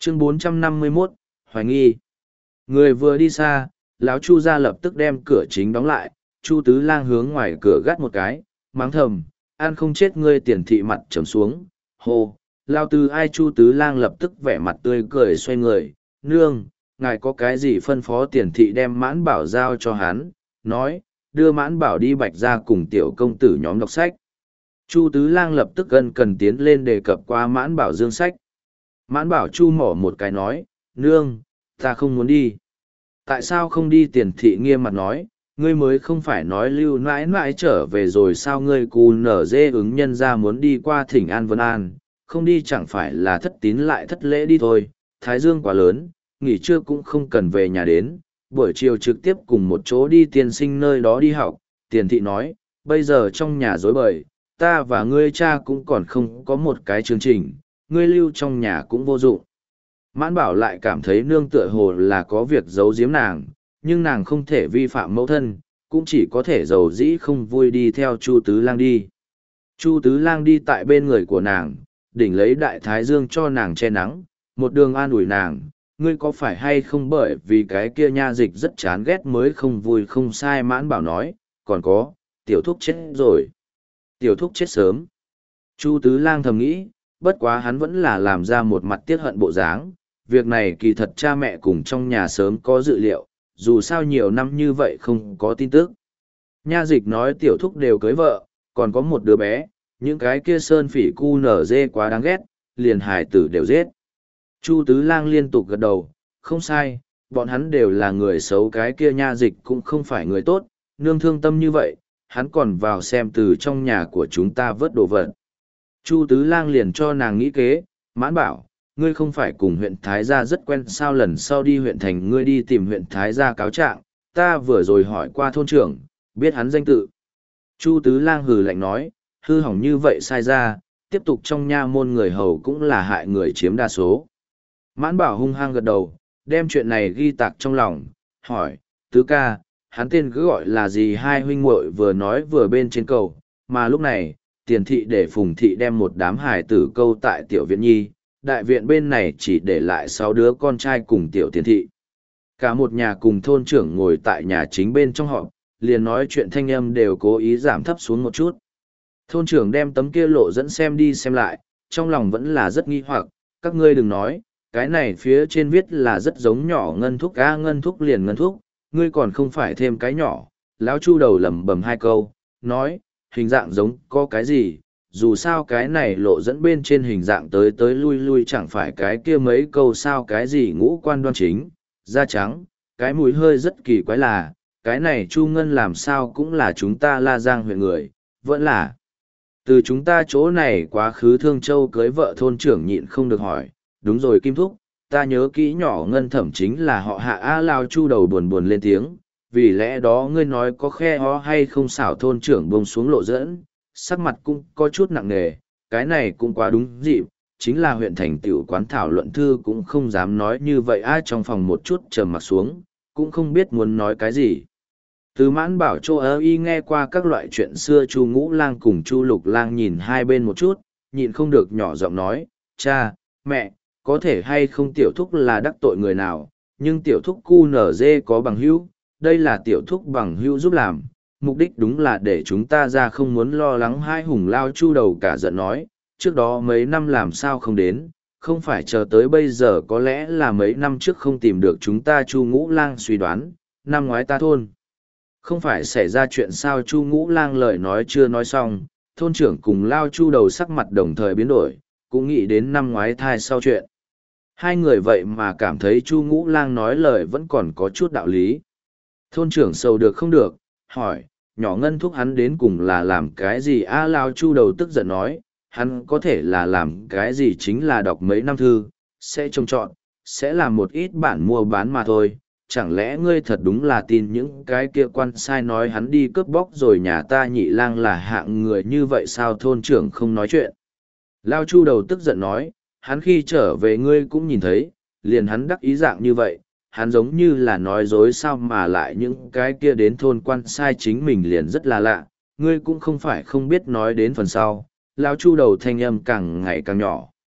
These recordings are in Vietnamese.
Chương 451, Hoài nghi. Người vừa đi xa, lão Chu gia lập tức đem cửa chính đóng lại, Chu Tứ Lang hướng ngoài cửa gắt một cái, mắng thầm, ăn không chết ngươi tiền thị mặt trầm xuống, hô, lao tư ai Chu Tứ Lang lập tức vẻ mặt tươi cười xoay người, nương, ngài có cái gì phân phó tiền thị đem Mãn Bảo giao cho hắn, nói, đưa Mãn Bảo đi Bạch gia cùng tiểu công tử nhóm đọc sách. Chu Tứ Lang lập tức gần cần tiến lên đề cập qua Mãn Bảo dương sách. Mãn Bảo Chu mỏ một cái nói, nương, ta không muốn đi. Tại sao không đi? Tiền thị nghiêm mặt nói, ngươi mới không phải nói lưu nãi nãi trở về rồi sao? Ngươi cù nở dê ứng nhân ra muốn đi qua thỉnh An Vân An, không đi chẳng phải là thất tín lại thất lễ đi thôi. Thái dương quá lớn, nghỉ trưa cũng không cần về nhà đến, buổi chiều trực tiếp cùng một chỗ đi tiên sinh nơi đó đi học. Tiền thị nói, bây giờ trong nhà rối bời, ta và ngươi cha cũng còn không có một cái chương trình, ngươi lưu trong nhà cũng vô dụng. Mãn Bảo lại cảm thấy nương tựa hồ là có việc giấu giếm nàng, nhưng nàng không thể vi phạm mẫu thân, cũng chỉ có thể giàu dĩ không vui đi theo Chu Tứ Lang đi. Chu Tứ Lang đi tại bên người của nàng, đỉnh lấy đại thái dương cho nàng che nắng, một đường an ủi nàng, ngươi có phải hay không bởi vì cái kia nha dịch rất chán ghét mới không vui không sai. Mãn Bảo nói, còn có, tiểu thúc chết rồi. Tiểu thúc chết sớm. Chu Tứ Lang thầm nghĩ, bất quá hắn vẫn là làm ra một mặt tiếc hận bộ dáng. Việc này kỳ thật cha mẹ cùng trong nhà sớm có dự liệu, dù sao nhiều năm như vậy không có tin tức. Nha dịch nói tiểu thúc đều cưới vợ, còn có một đứa bé, những cái kia sơn phỉ cu nở dê quá đáng ghét, liền hài tử đều giết. Chu Tứ Lang liên tục gật đầu, không sai, bọn hắn đều là người xấu, cái kia nha dịch cũng không phải người tốt, nương thương tâm như vậy, hắn còn vào xem từ trong nhà của chúng ta vớt đồ vật. Chu Tứ Lang liền cho nàng nghĩ kế, Mãn Bảo, ngươi không phải cùng huyện Thái Gia rất quen sao? Lần sau đi huyện thành ngươi đi tìm huyện Thái Gia cáo trạng, ta vừa rồi hỏi qua thôn trưởng, biết hắn danh tự. Chu Tứ Lang hừ lạnh nói, hư hỏng như vậy sai ra, tiếp tục trong nha môn người hầu cũng là hại người chiếm đa số. Mãn Bảo hung hăng gật đầu, đem chuyện này ghi tạc trong lòng, hỏi, Tứ ca, hắn tên cứ gọi là gì? Hai huynh muội vừa nói vừa bên trên cầu, mà lúc này, Tiền thị để Phùng thị đem một đám hài tử câu tại tiểu viện nhi, đại viện bên này chỉ để lại 6 đứa con trai cùng tiểu Tiền thị. Cả một nhà cùng thôn trưởng ngồi tại nhà chính bên trong họ, liền nói chuyện thanh âm đều cố ý giảm thấp xuống một chút. Thôn trưởng đem tấm kia lộ dẫn xem đi xem lại, trong lòng vẫn là rất nghi hoặc, các ngươi đừng nói, cái này phía trên viết là rất giống nhỏ Ngân Thúc. Ngân Thúc liền Ngân Thúc, ngươi còn không phải thêm cái nhỏ. Lão Chu đầu lẩm bẩm 2 câu, nói, hình dạng giống có cái gì, dù sao cái này lộ dẫn bên trên hình dạng tới tới lui lui chẳng phải cái kia mấy câu sao? Cái gì ngũ quan đoan chính, da trắng, cái mũi hơi rất kỳ quái là, cái này Chu Ngân làm sao cũng là chúng ta La Giang huyện người, vẫn là từ chúng ta chỗ này quá khứ Thương Châu cưới vợ. Thôn trưởng nhịn không được hỏi, đúng rồi Kim Thúc, ta nhớ kỹ nhỏ Ngân Thẩm chính là họ Hạ. Lao Chu đầu buồn buồn lên tiếng, vì lẽ đó ngươi nói có khe ho hay không? Xảo. Thôn trưởng bông xuống lộ dẫn, sắc mặt cũng có chút nặng nề, cái này cũng quá đúng dịp, chính là huyện thành tiểu quán thảo luận thư cũng không dám nói như vậy. Trong phòng một chút trầm mặc xuống, cũng không biết muốn nói cái gì. Từ Mãn Bảo Châu ơ y nghe qua các loại chuyện xưa, Chu Ngũ Lang cùng Chu Lục Lang nhìn hai bên một chút, nhịn không được nhỏ giọng nói, cha, mẹ, có thể hay không tiểu thúc là đắc tội người nào, nhưng tiểu thúc cu nở dê có bằng hữu, đây là tiểu thúc bằng hữu giúp làm, mục đích đúng là để chúng ta ra không muốn lo lắng. Hai hùng lao Chu đầu cả giận nói, trước đó mấy năm làm sao không đến, không phải chờ tới bây giờ, có lẽ là mấy năm trước không tìm được chúng ta. Chu Ngũ Lang suy đoán, năm ngoái ta thôn không phải xảy ra chuyện sao? Chu Ngũ Lang lời nói chưa nói xong, thôn trưởng cùng lao Chu đầu sắc mặt đồng thời biến đổi, cũng nghĩ đến năm ngoái thai sau chuyện. Hai người vậy mà cảm thấy Chu Ngũ Lang nói lời vẫn còn có chút đạo lý. Thôn trưởng sầu được không được, hỏi, nhỏ Ngân Thúc hắn đến cùng là làm cái gì? Lao Chu đầu tức giận nói, hắn có thể là làm cái gì chính là đọc mấy năm thư, sẽ trông trọn, sẽ làm một ít bản mua bán mà thôi. Chẳng lẽ ngươi thật đúng là tin những cái kia quan sai nói hắn đi cướp bóc rồi nhà ta Nhị Lang là hạng người như vậy sao? Thôn trưởng không nói chuyện. Lao Chu đầu tức giận nói, hắn khi trở về ngươi cũng nhìn thấy, liền hắn đắc ý dạng như vậy, hắn giống như là nói dối sao? Mà lại những cái kia đến thôn quan sai chính mình liền rất là lạ, ngươi cũng không phải không biết. Nói đến phần sau, Lao Chu đầu thanh âm càng ngày càng nhỏ,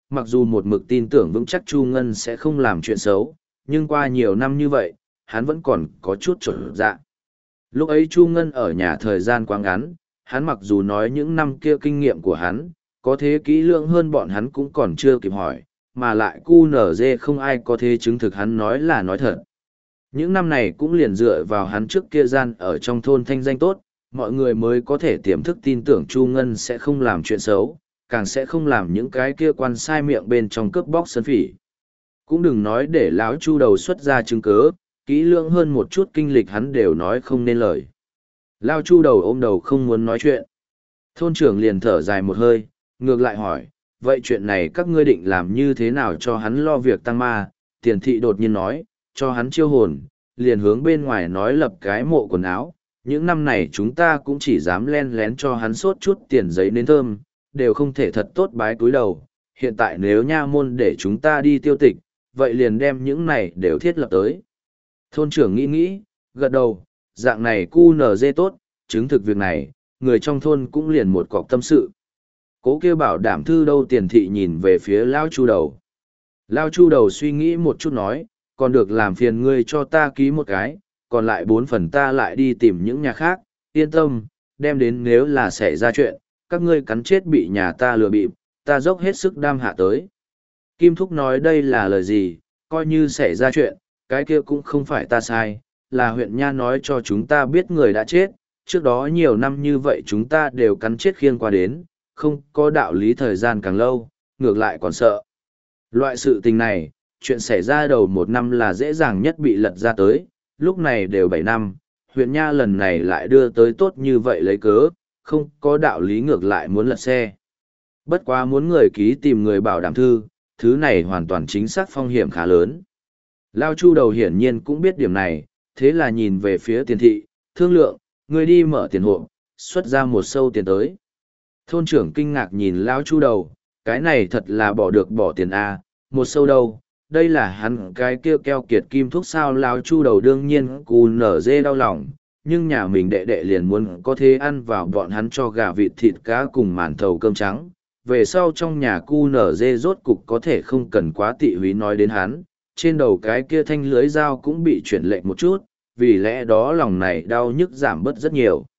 mặc dù một mực tin tưởng vững chắc Chu Ngân sẽ không làm chuyện xấu, nhưng qua nhiều năm như vậy, hắn vẫn còn có chút chột dạ. Lúc ấy Chu Ngân ở nhà thời gian quá ngắn, hắn mặc dù nói những năm kia kinh nghiệm của hắn, có thế kỹ lưỡng hơn bọn hắn cũng còn chưa kịp hỏi, mà lại QNZ không ai có thế chứng thực hắn nói là nói thật. Những năm này cũng liền dựa vào hắn trước kia gian ở trong thôn thanh danh tốt, mọi người mới có thể tiềm thức tin tưởng Chu Ngân sẽ không làm chuyện xấu, càng sẽ không làm những cái kia quan sai miệng bên trong cướp bóc sân phỉ. Cũng đừng nói để lão Chu đầu xuất ra chứng cớ, kỹ lưỡng hơn một chút kinh lịch hắn đều nói không nên lời. Lao Chu đầu ôm đầu không muốn nói chuyện. Thôn trưởng liền thở dài một hơi, ngược lại hỏi, vậy chuyện này các ngươi định làm như thế nào cho hắn lo việc tăng ma? Tiền thị đột nhiên nói, cho hắn chiêu hồn, liền hướng bên ngoài nói lập cái mộ quần áo. Những năm này chúng ta cũng chỉ dám len lén cho hắn sốt chút tiền giấy nến thơm, đều không thể thật tốt bái túi đầu. Hiện tại nếu nha môn để chúng ta đi tiêu tịch, vậy liền đem những này đều thiết lập tới. Thôn trưởng nghĩ nghĩ, gật đầu, dạng này QNZ tốt, chứng thực việc này, người trong thôn cũng liền một cọc tâm sự. Cố kêu bảo đảm thư đâu tiền thị nhìn về phía Lao Chu đầu. Lao Chu đầu suy nghĩ một chút nói, còn được làm phiền ngươi cho ta ký một cái, còn lại 4 phần ta lại đi tìm những nhà khác, yên tâm, đem đến nếu là xảy ra chuyện, các ngươi cắn chết bị nhà ta lừa bịp, ta dốc hết sức đam hạ tới. Kim Thúc nói đây là lời gì, coi như xảy ra chuyện, cái kia cũng không phải ta sai, là huyện Nha nói cho chúng ta biết người đã chết, trước đó nhiều năm như vậy chúng ta đều cắn chết khiêng qua đến, không có đạo lý thời gian càng lâu, ngược lại còn sợ. Loại sự tình này, chuyện xảy ra đầu 1 năm là dễ dàng nhất bị lật ra tới, lúc này đều 7 năm, huyện Nha lần này lại đưa tới tốt như vậy lấy cớ, không có đạo lý ngược lại muốn lật xe. Bất quá muốn người ký tìm người bảo đảm thư, thứ này hoàn toàn chính xác phong hiểm khá lớn. Lao Chu đầu hiển nhiên cũng biết điểm này, thế là nhìn về phía tiền thị, thương lượng, người đi mở tiền hộp, xuất ra một sâu tiền tới. Thôn trưởng kinh ngạc nhìn Lao Chu đầu, cái này thật là bỏ được bỏ tiền A, một sâu đâu, đây là hắn cái kia keo kiệt kim thuốc sao. Lao Chu đầu đương nhiên cù nở dê đau lòng, nhưng nhà mình đệ đệ liền muốn có thế ăn vào bọn hắn cho gà vịt thịt cá cùng màn thầu cơm trắng. Về sau trong nhà cu nở dê rốt cục có thể không cần quá tị húy nói đến hắn, trên đầu cái kia thanh lưới dao cũng bị chuyển lệnh một chút, vì lẽ đó lòng này đau nhức giảm bớt rất nhiều.